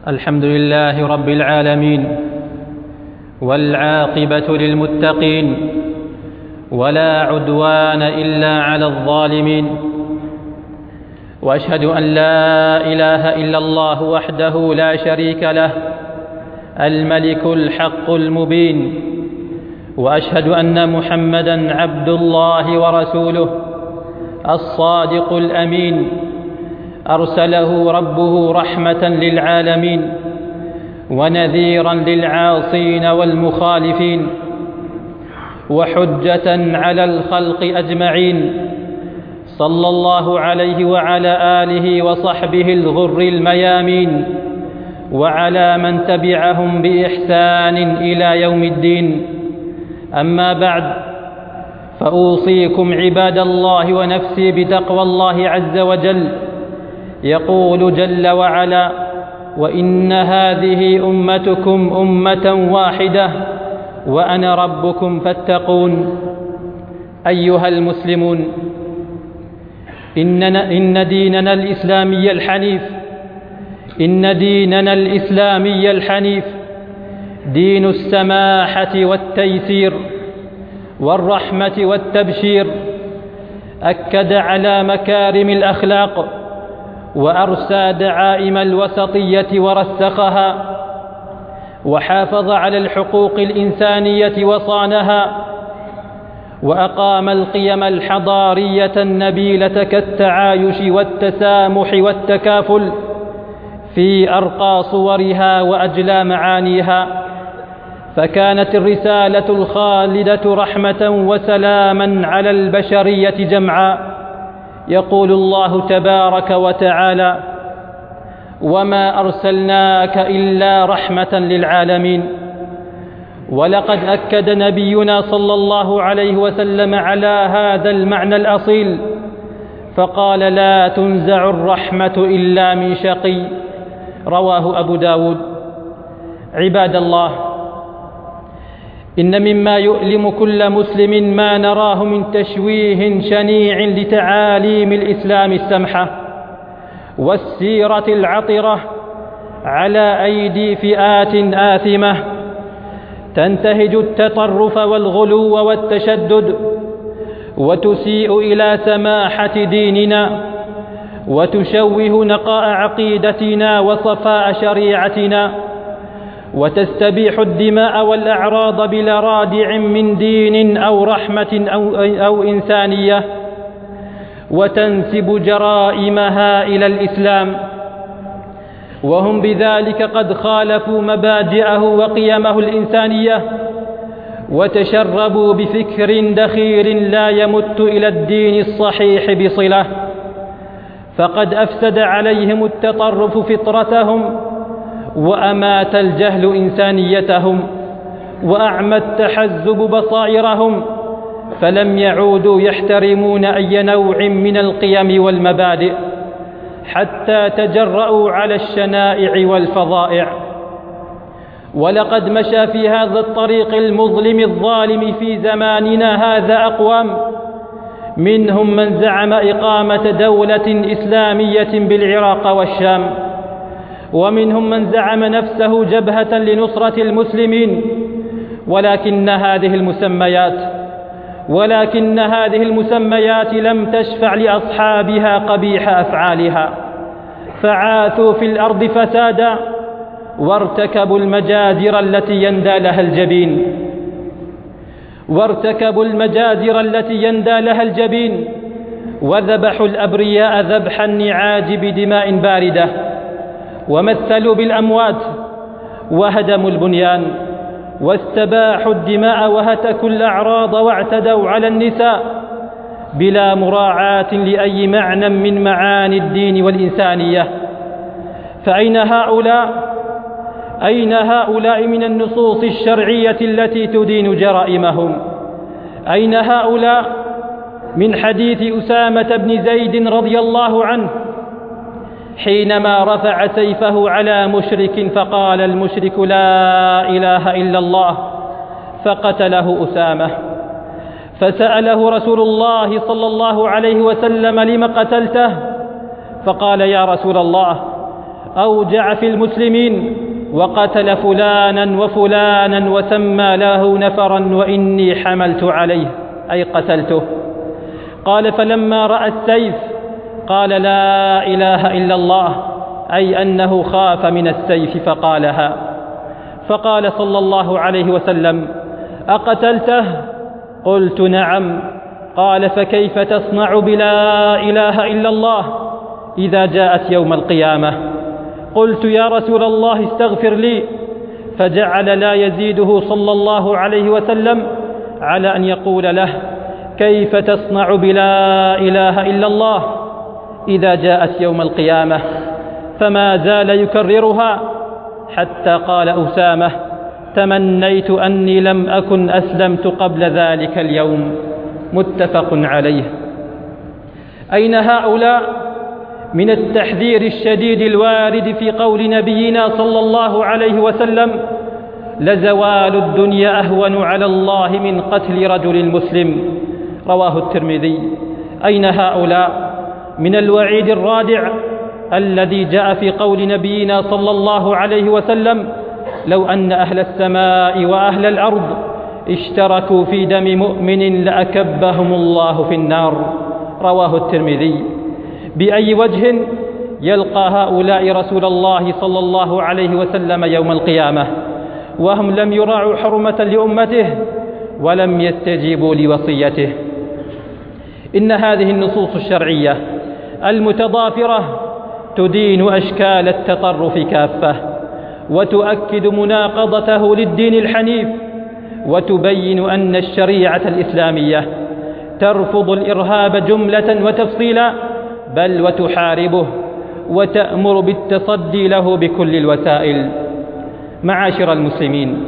الحمد لله رب العالمين، والعاقبة للمتقين، ولا عدوان إلا على الظالمين. وأشهد أن لا إله إلا الله وحده لا شريك له، الملك الحق المبين. وأشهد أن محمدًا عبد الله ورسوله الصادق الأمين، أرسله ربه رحمة للعالمين ونذيرا للعاصين والمخالفين، وحجة على الخلق أجمعين. صلى الله عليه وعلى آله وصحبه الغر الميامين، وعلى من تبعهم بإحسان إلى يوم الدين. أما بعد، فأوصيكم عباد الله ونفسي بتقوى الله عز وجل. يقول جل وعلا: وإن هذه أمتكم أمة واحدة وأنا ربكم فاتقون. أيها المسلمون، إن ديننا الإسلامي الحنيف دين السماحة والتيسير والرحمة والتبشير. أكد على مكارم الأخلاق، وأرسى دعائم الوسطية ورسخها، وحافظ على الحقوق الإنسانية وصانها، وأقام القيم الحضارية النبيلة كالتعايش والتسامح والتكافل في أرقى صورها وأجلى معانيها. فكانت الرسالة الخالدة رحمة وسلاما على البشرية جمعاء. يقول الله تبارك وتعالى: وما أرسلناك إلا رحمة للعالمين. ولقد أكد نبينا صلى الله عليه وسلم على هذا المعنى الأصيل، فقال: لا تنزع الرحمة إلا من شقي. رواه أبو داود. عباد الله، إن مما يؤلم كل مسلم ما نراه من تشويه شنيع لتعاليم الإسلام السمحة والسيرة العطرة على أيدي فئات آثمة تنتهج التطرف والغلو والتشدد، وتسيء إلى سماحة ديننا، وتشوه نقاء عقيدتنا وصفاء شريعتنا، وتستبيح الدماء والأعراض بلا رادع من دين أو رحمة أو إنسانية، وتنسب جرائمها إلى الإسلام، وهم بذلك قد خالفوا مبادئه وقيمه الإنسانية، وتشربوا بفكر دخيل لا يمت إلى الدين الصحيح بصلة. فقد أفسد عليهم التطرف فطرتهم، وأمات الجهل إنسانيتهم، وأعمى التحزب بصائرهم، فلم يعودوا يحترمون أي نوع من القيم والمبادئ، حتى تجرؤوا على الشنائع والفظائع. ولقد مشى في هذا الطريق المظلم الظالم في زماننا هذا أقوام، منهم من زعم إقامة دولة إسلامية بالعراق والشام، ومنهم من زعم نفسه جبهة لنصرة المسلمين. ولكن هذه المسميات لم تشفع لأصحابها قبيح أفعالها، فعاثوا في الأرض فسادا، وارتكبوا المجازر التي يندى لها الجبين، وذبحوا الأبرياء ذبح النعاج بدماء باردة، ومثلوا بالأموات، وهدموا البنيان، واستباحوا الدماء، وهتكوا الأعراض، واعتدوا على النساء بلا مراعاة لأي معنى من معاني الدين والإنسانية. فأين هؤلاء من النصوص الشرعية التي تدين جرائمهم؟ أين هؤلاء من حديث أسامة بن زيد رضي الله عنه حينما رفع سيفه على مشرك فقال المشرك: لا إله إلا الله، فقتله أسامة. فسأله رسول الله صلى الله عليه وسلم: لم قتلته؟ فقال: يا رسول الله، أوجع في المسلمين وقتل فلانا وفلانا وسمى له نفرا وإني حملت عليه أي قتلته. قال فلما رأى السيف قال لا إله إلا الله، أي أنه خاف من السيف فقالها. فقال صلى الله عليه وسلم أقتلته؟ قلت نعم. قال فكيف تصنع بلا إله إلا الله إذا جاءت يوم القيامة؟ قلت يا رسول الله استغفر لي. فجعل لا يزيده صلى الله عليه وسلم على أن يقول له كيف تصنع بلا إله إلا الله إذا جاءت يوم القيامة؟ فما زال يكررها حتى قال أسامة تمنيت أني لم أكن أسلمت قبل ذلك اليوم. متفق عليه. أين هؤلاء من التحذير الشديد الوارد في قول نبينا صلى الله عليه وسلم لزوال الدنيا أهون على الله من قتل رجل مسلم؟ رواه الترمذي. أين هؤلاء من الوعيد الرادع الذي جاء في قول نبينا صلى الله عليه وسلم لو أن أهل السماء وأهل الأرض اشتركوا في دم مؤمن لأكبهم الله في النار؟ رواه الترمذي. بأي وجه يلقى هؤلاء رسول الله صلى الله عليه وسلم يوم القيامة وهم لم يراعوا حرمة لأمته ولم يستجيبوا لوصيته؟ إن هذه النصوص الشرعية المتضافرة تدين أشكال التطرف كافة وتؤكد مناقضته للدين الحنيف، وتبين أن الشريعة الإسلامية ترفض الإرهاب جملة وتفصيلا، بل وتحاربه وتأمر بالتصدي له بكل الوسائل. معاشر المسلمين،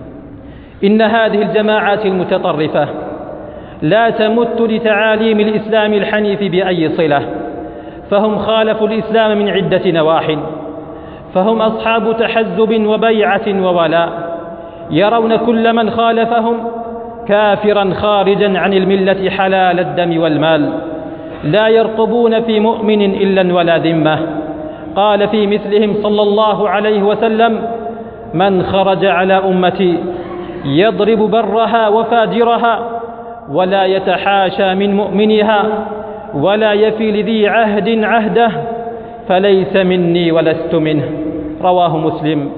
إن هذه الجماعات المتطرفة لا تمت لتعاليم الإسلام الحنيف بأي صلة، فهم خالفوا الإسلام من عدة نواح، فهم أصحاب تحزب وبيعة وولاء، يرون كل من خالفهم كافرا خارجا عن الملة حلال الدم والمال، لا يرقبون في مؤمن إلا ولا ذمة. قال في مثلهم صلى الله عليه وسلم من خرج على أمتي يضرب برها وفاجرها ولا يتحاشى من مؤمنها ولا يفي لذي عهد عهده فليس مني ولست منه. رواه مسلم.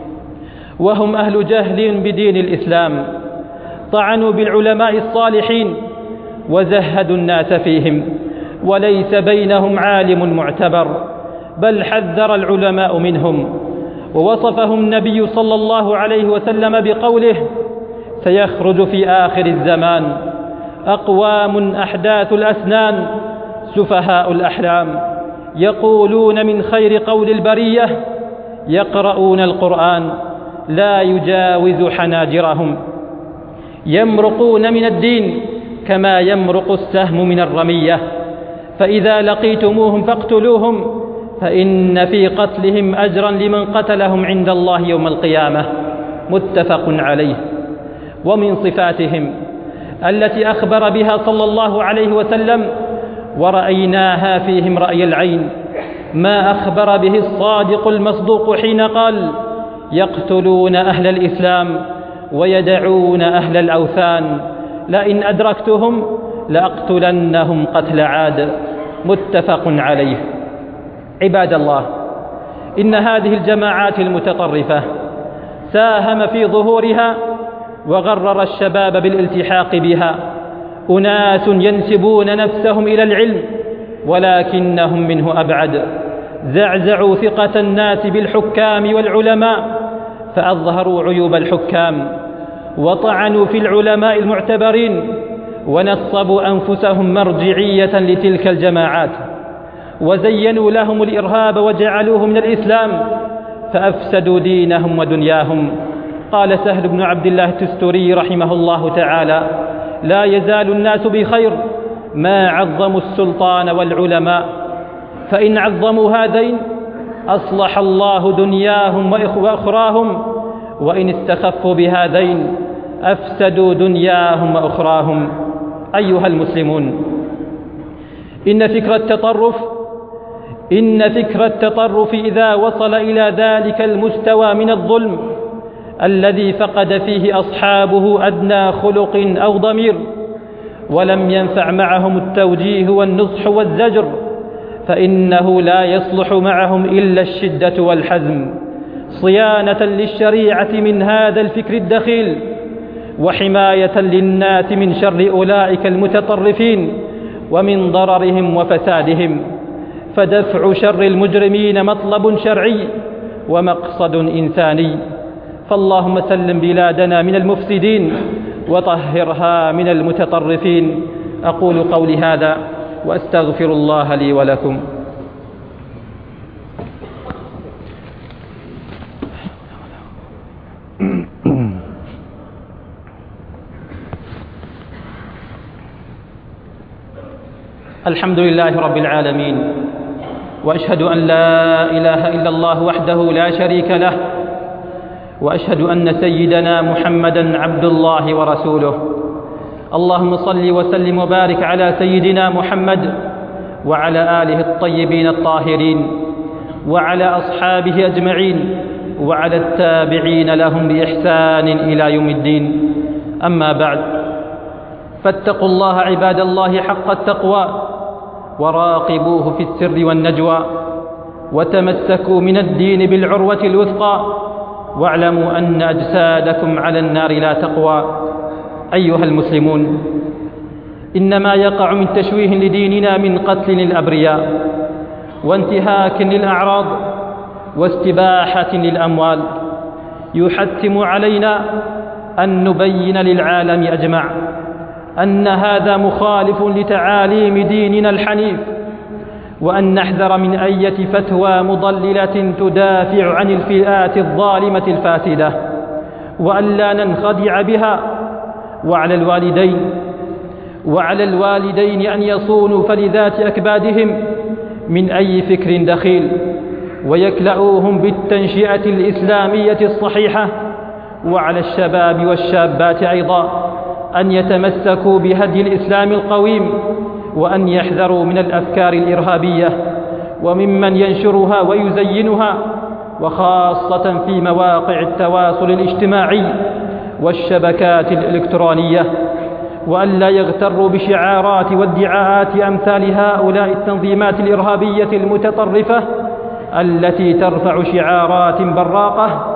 وهم أهل جهل بدين الإسلام، طعنوا بالعلماء الصالحين وزهدوا الناس فيهم، وليس بينهم عالم معتبر، بل حذر العلماء منهم. ووصفهم النبي صلى الله عليه وسلم بقوله سيخرج في آخر الزمان أقوام أحداث الأسنان سفهاء الأحلام يقولون من خير قول البرية يقرؤون القرآن لا يجاوز حناجرهم، يمرقون من الدين كما يمرق السهم من الرمية، فإذا لقيتموهم فاقتلوهم فإن في قتلهم أجرا لمن قتلهم عند الله يوم القيامة. متفق عليه. ومن صفاتهم التي أخبر بها صلى الله عليه وسلم ورأيناها فيهم رأي العين ما أخبر به الصادق المصدوق حين قال يقتلون أهل الإسلام ويدعون أهل الأوثان لئن أدركتهم لأقتلنهم قتل عاد. متفق عليه. عباد الله، إن هذه الجماعات المتطرفة ساهم في ظهورها وغرر الشباب بالالتحاق بها أناس ينسبون نفسهم إلى العلم ولكنهم منه أبعد، زعزعوا ثقة الناس بالحكام والعلماء فأظهروا عيوب الحكام، وطعنوا في العلماء المعتبرين، ونصبوا أنفسهم مرجعية لتلك الجماعات، وزينوا لهم الإرهاب وجعلوه من الإسلام فأفسدوا دينهم ودنياهم. قال سهل بن عبد الله التستري رحمه الله تعالى لا يزال الناس بخير ما عظموا السلطان والعلماء، فإن عظموا هذين أصلح الله دنياهم وأخراهم، وإن استخفوا بهذين أفسدوا دنياهم وأخراهم. أيها المسلمون، إن فكر التطرف إن فكر التطرف إذا وصل إلى ذلك المستوى من الظلم الذي فقد فيه أصحابه أدنى خلق أو ضمير ولم ينفع معهم التوجيه والنصح والزجر، فإنه لا يصلح معهم إلا الشدة والحزم صيانة للشريعة من هذا الفكر الدخيل، وحماية للناس من شر أولئك المتطرفين ومن ضررهم وفسادهم. فدفع شر المجرمين مطلب شرعي ومقصد إنساني. فاللهم سلم بلادنا من المفسدين وطهرها من المتطرفين. أقول قولي هذا وأستغفر الله لي ولكم. الحمد لله رب العالمين، وأشهد أن لا إله إلا الله وحده لا شريك له، وأشهد أن سيدنا محمدًا عبد الله ورسوله. اللهم صل وسلم وبارك على سيدنا محمد وعلى آله الطيبين الطاهرين وعلى أصحابه أجمعين وعلى التابعين لهم بإحسان إلى يوم الدين. أما بعد، فاتقوا الله عباد الله حق التقوى، وراقبوه في السر والنجوى، وتمسكوا من الدين بالعروة الوثقى، واعلموا أن أجسادكم على النار لا تقوى. أيها المسلمون، إنما يقع من تشويه لديننا من قتل للأبرياء وانتهاك للأعراض واستباحة للأموال يحتم علينا أن نبين للعالم أجمع أن هذا مخالف لتعاليم ديننا الحنيف، وأن نحذر من أية فتوى مضللة تدافع عن الفئات الظالمة الفاسدة، وأن لا ننخدع بها. وعلى الوالدين أن يصونوا فلذات أكبادهم من أي فكر دخيل، ويكلؤوهم بالتنشئة الإسلامية الصحيحة. وعلى الشباب والشابات أيضا أن يتمسكوا بهدي الإسلام القويم، وأن يحذروا من الأفكار الإرهابية وممن ينشرها ويزينها، وخاصة في مواقع التواصل الاجتماعي والشبكات الإلكترونية، وأن لا يغتروا بشعارات وادعاءات أمثال هؤلاء التنظيمات الإرهابية المتطرفة التي ترفع شعارات براقة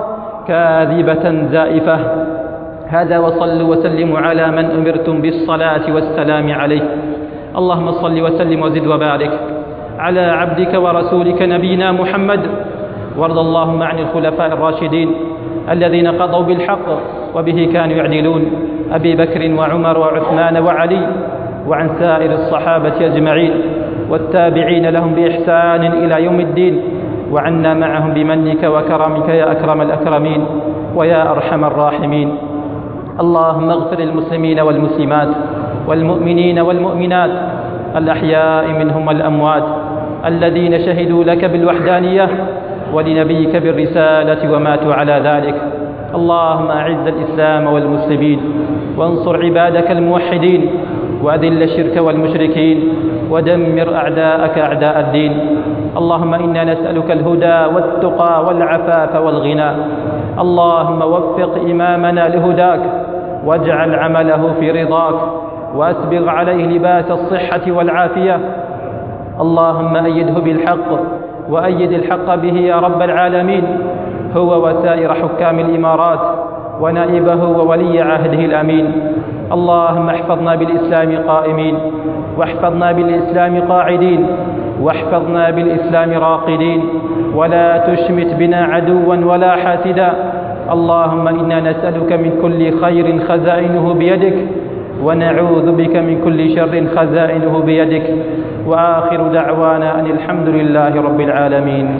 كاذبة زائفة. هذا، وصلوا وسلموا على من أمرتم بالصلاة والسلام عليه. اللهم صل وسلم وزد وبارك على عبدك ورسولك نبينا محمد، وارض اللهم عن الخلفاء الراشدين الذين قضوا بالحق وبه كانوا يعدلون، أبي بكر وعمر وعثمان وعلي، وعن سائر الصحابة أجمعين والتابعين لهم بإحسان إلى يوم الدين، وعنا معهم بمنك وكرمك يا أكرم الأكرمين ويا أرحم الراحمين. اللهم اغفر للمسلمين والمسلمات والمؤمنين والمؤمنات الأحياء منهم والأموات الذين شهدوا لك بالوحدانية ولنبيك بالرسالة وماتوا على ذلك. اللهم أعز الإسلام والمسلمين، وانصر عبادك الموحدين، وأذل الشرك والمشركين، ودمر أعداءك أعداء الدين. اللهم إنا نسألك الهدى والتقى والعفاف والغنى. اللهم وفق إمامنا لهداك، واجعل عمله في رضاك، وأسبغ عليه لباس الصحة والعافية. اللهم أيده بالحق، وأيد الحق به يا رب العالمين، هو وسائر حكام الإمارات ونائبه وولي عهده الأمين. اللهم احفظنا بالإسلام قائمين، واحفظنا بالإسلام قاعدين، واحفظنا بالإسلام راقدين، ولا تشمت بنا عدوا ولا حاسدا. اللهم إنا نسألك من كل خير خزائنه بيدك، ونعوذ بك من كل شر خزائنه بيدك. وآخر دعوانا أن الحمد لله رب العالمين.